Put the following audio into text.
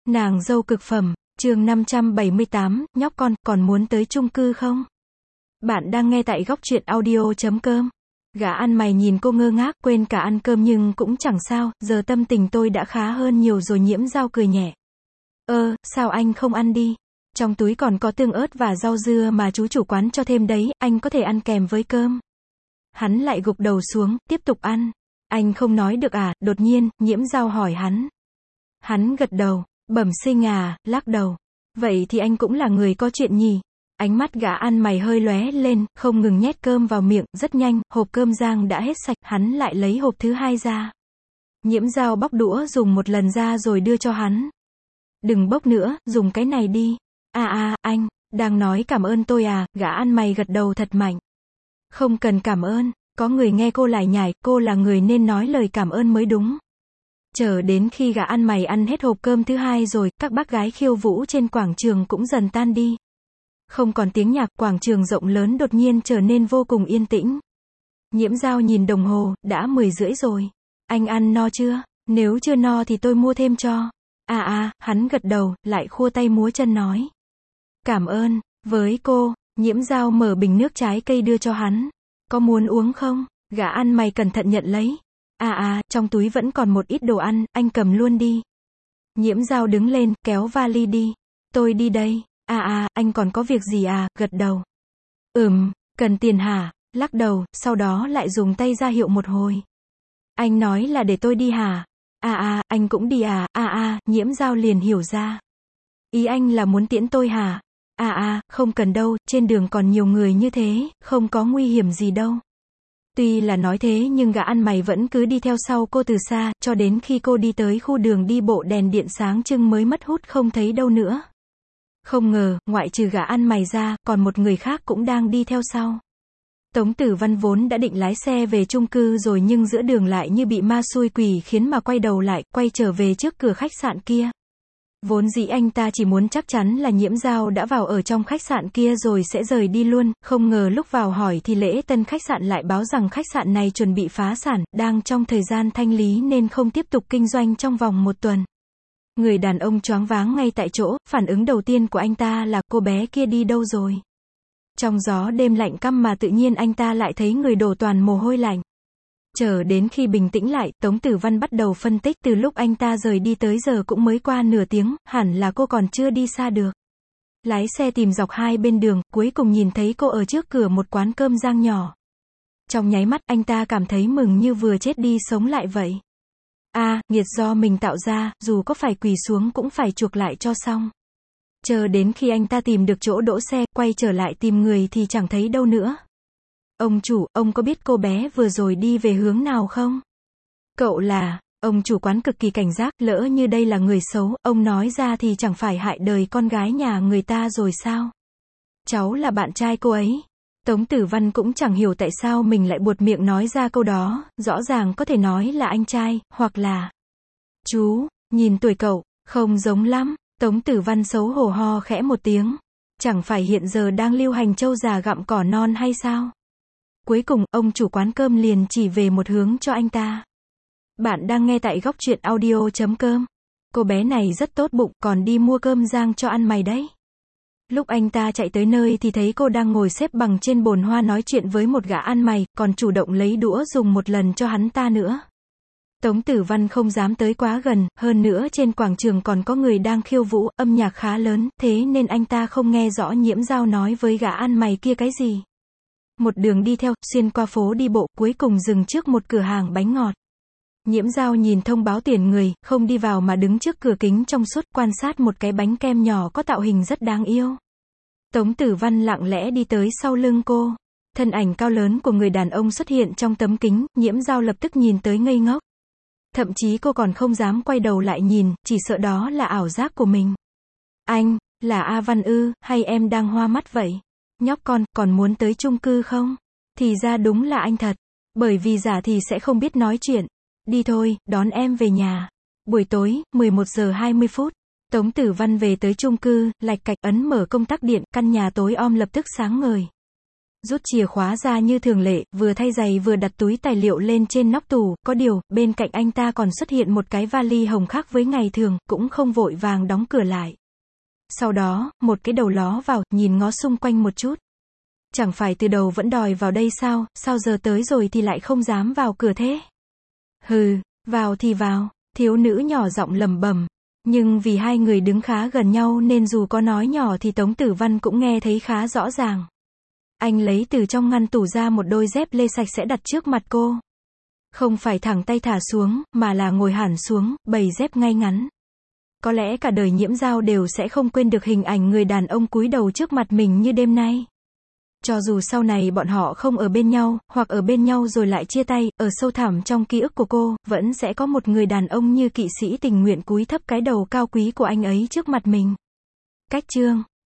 Nàng dâu cực phẩm, chương 578, nhóc con, còn muốn tới chung cư không? Bạn đang nghe tại góc truyện audio.com. Gã ăn mày nhìn cô ngơ ngác, quên cả ăn cơm nhưng cũng chẳng sao, giờ tâm tình tôi đã khá hơn nhiều rồi. Nhiễm Dao cười nhẹ. Sao anh không ăn đi? Trong túi còn có tương ớt và rau dưa mà chú chủ quán cho thêm đấy, anh có thể ăn kèm với cơm. Hắn lại gục đầu xuống, tiếp tục ăn. Anh không nói được à? Đột nhiên, Nhiễm Dao hỏi hắn. Hắn gật đầu. Bẩm sinh à, lắc đầu. Vậy thì anh cũng là người có chuyện nhỉ? Ánh mắt gã ăn mày hơi lóe lên, không ngừng nhét cơm vào miệng, rất nhanh, hộp cơm rang đã hết sạch, hắn lại lấy hộp thứ hai ra. Nhiễm Dao bóc đũa dùng một lần ra rồi đưa cho hắn. Đừng bốc nữa, dùng cái này đi. Anh, đang nói cảm ơn tôi à? Gã ăn mày gật đầu thật mạnh. Không cần cảm ơn, có người nghe cô lải nhải, cô là người nên nói lời cảm ơn mới đúng. Chờ đến khi gã ăn mày ăn hết hộp cơm thứ hai rồi, các bác gái khiêu vũ trên quảng trường cũng dần tan đi. Không còn tiếng nhạc, quảng trường rộng lớn đột nhiên trở nên vô cùng yên tĩnh. Nhiễm Dao nhìn đồng hồ, đã 10:30 rồi. Anh ăn no chưa? Nếu chưa no thì tôi mua thêm cho. Hắn gật đầu, lại khua tay múa chân nói. Cảm ơn, với cô. Nhiễm Dao mở bình nước trái cây đưa cho hắn. Có muốn uống không? Gã ăn mày cẩn thận nhận lấy. Trong túi vẫn còn một ít đồ ăn, anh cầm luôn đi. Nhiễm Dao đứng lên, kéo vali đi. Tôi đi đây. Anh còn có việc gì à? Gật đầu. Cần tiền hả? Lắc đầu, sau đó lại dùng tay ra hiệu một hồi. Anh nói là để tôi đi hả? Anh cũng đi à? Nhiễm Dao liền hiểu ra. Ý anh là muốn tiễn tôi hả? Không cần đâu, trên đường còn nhiều người như thế, không có nguy hiểm gì đâu. Tuy là nói thế nhưng gã ăn mày vẫn cứ đi theo sau cô từ xa, cho đến khi cô đi tới khu đường đi bộ đèn điện sáng trưng mới mất hút không thấy đâu nữa. Không ngờ, ngoại trừ gã ăn mày ra, còn một người khác cũng đang đi theo sau. Tống Tử Văn vốn đã định lái xe về chung cư rồi nhưng giữa đường lại như bị ma xui quỷ khiến mà quay đầu lại, quay trở về trước cửa khách sạn kia. Vốn dĩ anh ta chỉ muốn chắc chắn là Nhiễm Dao đã vào ở trong khách sạn kia rồi sẽ rời đi luôn, không ngờ lúc vào hỏi thì lễ tân khách sạn lại báo rằng khách sạn này chuẩn bị phá sản, đang trong thời gian thanh lý nên không tiếp tục kinh doanh trong vòng 1 tuần. Người đàn ông choáng váng ngay tại chỗ, phản ứng đầu tiên của anh ta là cô bé kia đi đâu rồi? Trong gió đêm lạnh căm mà tự nhiên anh ta lại thấy người đổ toàn mồ hôi lạnh. Chờ đến khi bình tĩnh lại, Tống Tử Văn bắt đầu phân tích từ lúc anh ta rời đi tới giờ cũng mới qua nửa tiếng, hẳn là cô còn chưa đi xa được. Lái xe tìm dọc hai bên đường, cuối cùng nhìn thấy cô ở trước cửa một quán cơm rang nhỏ. Trong nháy mắt, anh ta cảm thấy mừng như vừa chết đi sống lại vậy. Nghiệt do mình tạo ra, dù có phải quỳ xuống cũng phải chuộc lại cho xong. Chờ đến khi anh ta tìm được chỗ đỗ xe, quay trở lại tìm người thì chẳng thấy đâu nữa. Ông chủ, ông có biết cô bé vừa rồi đi về hướng nào không? Cậu là... Ông chủ quán cực kỳ cảnh giác, lỡ như đây là người xấu, ông nói ra thì chẳng phải hại đời con gái nhà người ta rồi sao? Cháu là bạn trai cô ấy. Tống Tử Văn cũng chẳng hiểu tại sao mình lại buột miệng nói ra câu đó, rõ ràng có thể nói là anh trai, hoặc là... Chú, nhìn tuổi cậu, không giống lắm. Tống Tử Văn xấu hổ ho khẽ một tiếng. Chẳng phải hiện giờ đang lưu hành trâu già gặm cỏ non hay sao? Cuối cùng, ông chủ quán cơm liền chỉ về một hướng cho anh ta. Bạn đang nghe tại góc truyện audio.com. Cô bé này rất tốt bụng, còn đi mua cơm rang cho ăn mày đấy. Lúc anh ta chạy tới nơi thì thấy cô đang ngồi xếp bằng trên bồn hoa nói chuyện với một gã ăn mày, còn chủ động lấy đũa dùng một lần cho hắn ta nữa. Tống Tử Văn không dám tới quá gần, hơn nữa trên quảng trường còn có người đang khiêu vũ, âm nhạc khá lớn, thế nên anh ta không nghe rõ Nhiễm Dao nói với gã ăn mày kia cái gì. Một đường đi theo, xuyên qua phố đi bộ, cuối cùng dừng trước một cửa hàng bánh ngọt. Nhiễm Dao nhìn thông báo tuyển người, không đi vào mà đứng trước cửa kính trong suốt, quan sát một cái bánh kem nhỏ có tạo hình rất đáng yêu. Tống Tử Văn lặng lẽ đi tới sau lưng cô. Thân ảnh cao lớn của người đàn ông xuất hiện trong tấm kính, Nhiễm Dao lập tức nhìn tới ngây ngốc. Thậm chí cô còn không dám quay đầu lại nhìn, chỉ sợ đó là ảo giác của mình. Anh, là A Văn ư, hay em đang hoa mắt vậy? Nhóc con, còn muốn tới chung cư không? Thì ra đúng là anh thật. Bởi vì giả thì sẽ không biết nói chuyện. Đi thôi, đón em về nhà. Buổi tối, 11:20. Tống Tử Văn về tới chung cư, lạch cạch ấn mở công tắc điện, căn nhà tối om lập tức sáng ngời. Rút chìa khóa ra như thường lệ, vừa thay giày vừa đặt túi tài liệu lên trên nóc tủ, có điều, bên cạnh anh ta còn xuất hiện một cái vali hồng khác với ngày thường, cũng không vội vàng đóng cửa lại. Sau đó, một cái đầu ló vào, nhìn ngó xung quanh một chút. Chẳng phải từ đầu vẫn đòi vào đây sao giờ tới rồi thì lại không dám vào cửa thế? Hừ, vào thì vào, thiếu nữ nhỏ giọng lẩm bẩm. Nhưng vì hai người đứng khá gần nhau nên dù có nói nhỏ thì Tống Tử Văn cũng nghe thấy khá rõ ràng. Anh lấy từ trong ngăn tủ ra một đôi dép lê sạch sẽ đặt trước mặt cô. Không phải thẳng tay thả xuống, mà là ngồi hẳn xuống, bày dép ngay ngắn. Có lẽ cả đời Nhiễm Giao đều sẽ không quên được hình ảnh người đàn ông cúi đầu trước mặt mình như đêm nay. Cho dù sau này bọn họ không ở bên nhau, hoặc ở bên nhau rồi lại chia tay, ở sâu thẳm trong ký ức của cô, vẫn sẽ có một người đàn ông như kỵ sĩ tình nguyện cúi thấp cái đầu cao quý của anh ấy trước mặt mình. Cách chương